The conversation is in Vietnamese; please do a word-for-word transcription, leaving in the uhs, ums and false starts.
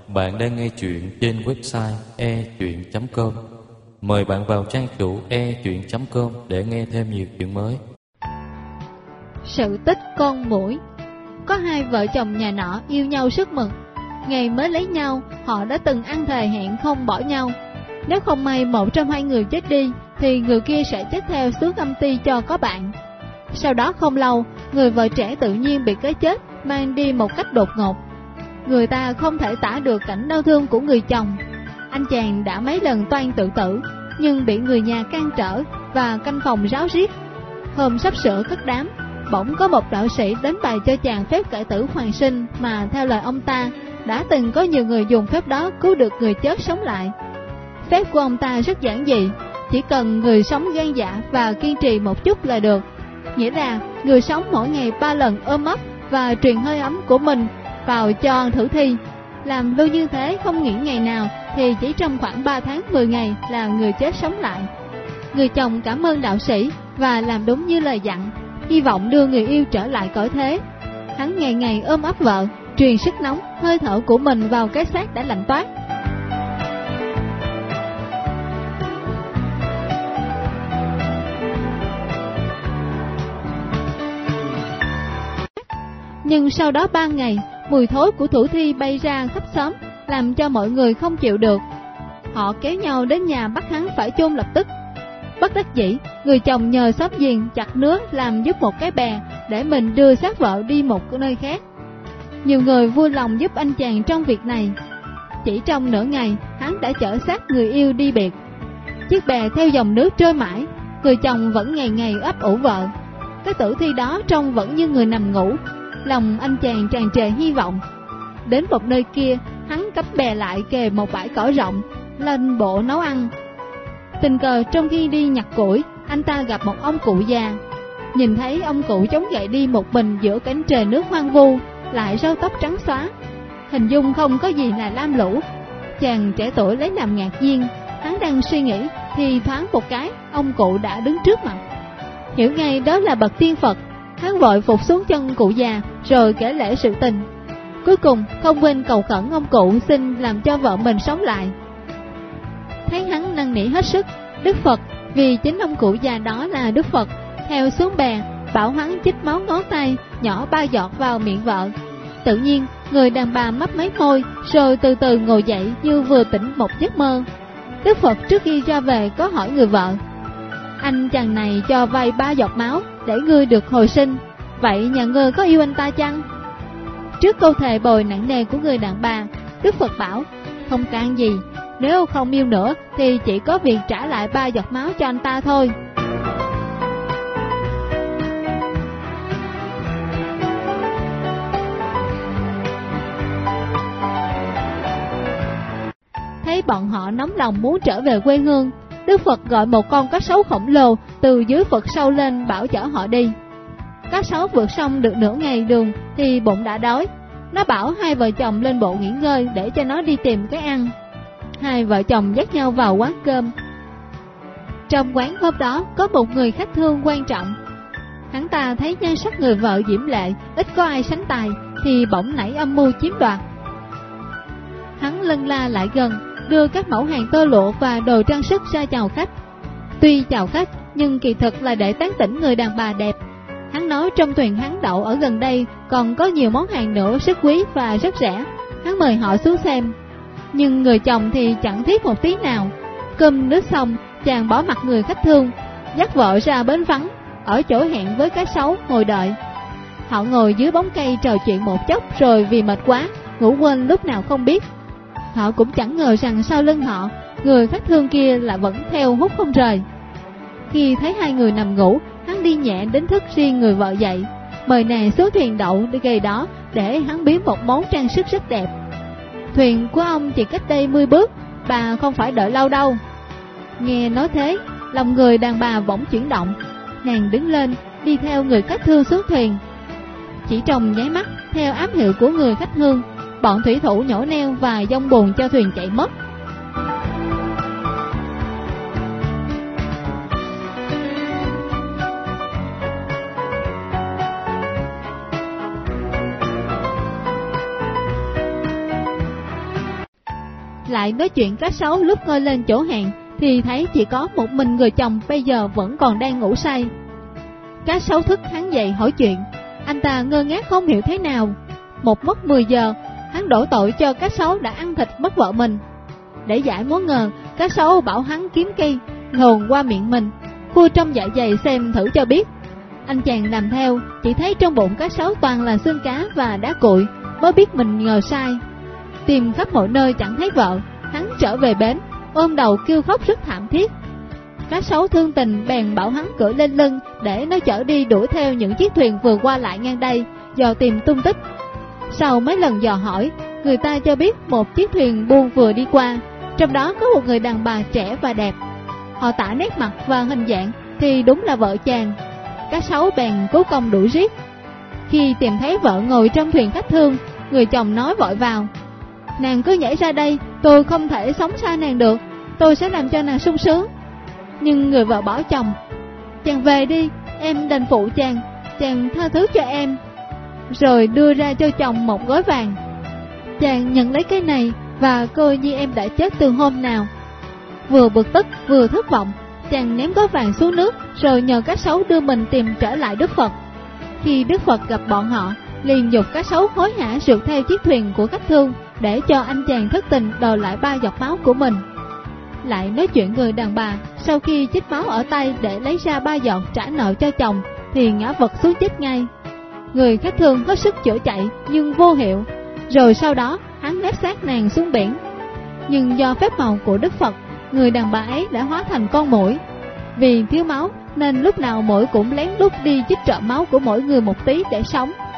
Bạn đang nghe chuyện trên website e chuyện chấm com. Mời bạn vào trang chủ e chuyện chấm com để nghe thêm nhiều chuyện mới. Sự tích con muỗi. Có hai vợ chồng nhà nọ yêu nhau sức mực. Ngày mới lấy nhau, họ đã từng ăn thề hẹn không bỏ nhau. Nếu không may một trong hai người chết đi, thì người kia sẽ chết theo xuống âm ty cho có bạn. Sau đó không lâu, người vợ trẻ tự nhiên bị cái chết mang đi một cách đột ngột. Người ta không thể tả được cảnh đau thương của người chồng. Anh chàng đã mấy lần toan tự tử, nhưng bị người nhà can trở và canh phòng ráo riết. Hôm sắp sửa cất đám, bỗng có một đạo sĩ đến bày cho chàng phép cải tử hoàn sinh mà theo lời ông ta, đã từng có nhiều người dùng phép đó cứu được người chết sống lại. Phép của ông ta rất giản dị, chỉ cần người sống gan dạ và kiên trì một chút là được. Nghĩa là người sống mỗi ngày ba lần ôm ấp và truyền hơi ấm của mình vào cho tử thi. Làm luôn như thế không nghỉ ngày nào thì chỉ trong khoảng ba tháng mười ngày là người chết sống lại. Người chồng cảm ơn đạo sĩ và làm đúng như lời dặn, hy vọng đưa người yêu trở lại cõi thế. Hắn ngày ngày ôm ấp vợ, truyền sức nóng, hơi thở của mình vào cái xác đã lạnh toát. Nhưng sau đó ba ngày, mùi thối của tử thi bay ra khắp xóm, làm cho mọi người không chịu được. Họ kéo nhau đến nhà bắt hắn phải chôn lập tức. Bất đắc dĩ, người chồng nhờ xóm giềng chặt nứa làm giúp một cái bè để mình đưa xác vợ đi một nơi khác. Nhiều người vui lòng giúp anh chàng trong việc này. Chỉ trong nửa ngày, hắn đã chở xác người yêu đi biệt. Chiếc bè theo dòng nước trôi mãi, người chồng vẫn ngày ngày ấp ủ vợ. Cái tử thi đó trông vẫn như người nằm ngủ. Lòng anh chàng tràn trề hy vọng. Đến một nơi kia, hắn cắm bè lại kề một bãi cỏ rộng, lên bộ nấu ăn. Tình cờ trong khi đi nhặt củi, anh ta gặp một ông cụ già. Nhìn thấy ông cụ chống gậy đi một mình giữa cánh trời nước hoang vu, lại râu tóc trắng xóa, hình dung không có gì là lam lũ. Chàng trẻ tuổi lấy làm ngạc nhiên. Hắn đang suy nghĩ thì thoáng một cái, ông cụ đã đứng trước mặt. Hiểu ngay đó là bậc tiên Phật. Hắn vội phục xuống chân cụ già rồi kể lể sự tình. Cuối cùng không quên cầu khẩn ông cụ xin làm cho vợ mình sống lại. Thấy hắn năn nỉ hết sức, Đức Phật, vì chính ông cụ già đó là Đức Phật, theo xuống bè bảo hắn chích máu ngón tay nhỏ ba giọt vào miệng vợ. Tự nhiên người đàn bà mấp máy môi rồi từ từ ngồi dậy như vừa tỉnh một giấc mơ. Đức Phật trước khi ra về có hỏi người vợ: anh chàng này cho vay ba giọt máu để ngươi được hồi sinh, vậy nhà ngươi có yêu anh ta chăng? Trước câu thề bồi nặng nề của người đàn bà, Đức Phật bảo: không can gì, nếu không yêu nữa thì chỉ có việc trả lại ba giọt máu cho anh ta thôi. Thấy bọn họ nóng lòng muốn trở về quê hương, Đức Phật gọi một con cá sấu khổng lồ từ dưới vực sâu lên bảo chở họ đi. Cá sấu vượt xong được nửa ngày đường thì bụng đã đói. Nó bảo hai vợ chồng lên bộ nghỉ ngơi để cho nó đi tìm cái ăn. Hai vợ chồng dắt nhau vào quán cơm. Trong quán hôm đó có một người khách thương quan trọng. Hắn ta thấy nhan sắc người vợ diễm lệ, ít có ai sánh tài, thì bỗng nảy âm mưu chiếm đoạt. Hắn lân la lại gần, đưa các mẫu hàng tơ lụa và đồ trang sức ra chào khách. Tuy chào khách, nhưng kỳ thực là để tán tỉnh người đàn bà đẹp. Hắn nói trong thuyền hắn đậu ở gần đây còn có nhiều món hàng nữa rất quý và rất rẻ. Hắn mời họ xuống xem. Nhưng người chồng thì chẳng thiết một tí nào. Cơm nước xong, chàng bỏ mặt người khách thương, dắt vợ ra bến vắng, ở chỗ hẹn với cá sấu ngồi đợi. Họ ngồi dưới bóng cây trò chuyện một chốc rồi vì mệt quá, ngủ quên lúc nào không biết. Họ cũng chẳng ngờ rằng sau lưng họ, người khách thương kia là vẫn theo hút không rời. Khi thấy hai người nằm ngủ, hắn đi nhẹ đến thức riêng người vợ dậy, mời nàng xuống thuyền đậu gây đó để hắn biếm một món trang sức rất đẹp. Thuyền của ông chỉ cách đây mươi bước, bà không phải đợi lâu đâu. Nghe nói thế, lòng người đàn bà bỗng chuyển động. Nàng đứng lên, đi theo người khách thương xuống thuyền. Chỉ trong nháy mắt, theo ám hiệu của người khách thương, bọn thủy thủ nhổ neo và dông buồn cho thuyền chạy mất. Lại nói chuyện cá sấu lúc ngơi lên chỗ hẹn thì thấy chỉ có một mình người chồng bây giờ vẫn còn đang ngủ say. Cá sấu thức hắn dậy hỏi chuyện, anh ta ngơ ngác không hiểu thế nào. Một mất mười giờ, hắn đổ tội cho cá sấu đã ăn thịt mất vợ mình. Để giải mối ngờ, cá sấu bảo hắn kiếm cây luồn qua miệng mình, khui trong dạ dày xem thử cho biết. Anh chàng làm theo, chỉ thấy trong bụng cá sấu toàn là xương cá và đá cuội, mới biết mình ngờ sai. Tìm khắp mọi nơi chẳng thấy vợ, hắn trở về bến, ôm đầu kêu khóc rất thảm thiết. Cá sấu thương tình bèn bảo hắn cưỡi lên lưng để nó chở đi đuổi theo những chiếc thuyền vừa qua lại ngang đây, dò tìm tung tích. Sau mấy lần dò hỏi, người ta cho biết một chiếc thuyền buôn vừa đi qua, trong đó có một người đàn bà trẻ và đẹp. Họ tả nét mặt và hình dạng thì đúng là vợ chàng. Cá sấu bèn cố công đuổi riết. Khi tìm thấy vợ ngồi trong thuyền khách thương, người chồng nói vội vào, nàng cứ nhảy ra đây, tôi không thể sống xa nàng được, tôi sẽ làm cho nàng sung sướng. Nhưng người vợ bỏ chồng, chàng về đi, em đành phụ chàng, chàng tha thứ cho em. Rồi đưa ra cho chồng một gói vàng. Chàng nhận lấy cái này và coi như em đã chết từ hôm nào. Vừa bực tức vừa thất vọng, chàng ném gói vàng xuống nước, rồi nhờ cá sấu đưa mình tìm trở lại Đức Phật. Khi Đức Phật gặp bọn họ, liền giục cá sấu hối hả rượt theo chiếc thuyền của khách thương, để cho anh chàng thất tình đòi lại ba giọt máu của mình. Lại nói chuyện người đàn bà, sau khi chích máu ở tay để lấy ra ba giọt trả nợ cho chồng, thì ngã vật xuống chết ngay. Người khách thương hết sức chữa chạy nhưng vô hiệu, rồi sau đó hắn ném xác nàng xuống biển. Nhưng do phép màu của Đức Phật, người đàn bà ấy đã hóa thành con muỗi. Vì thiếu máu nên lúc nào muỗi cũng lén lút đi chích trộm máu của mỗi người một tí để sống.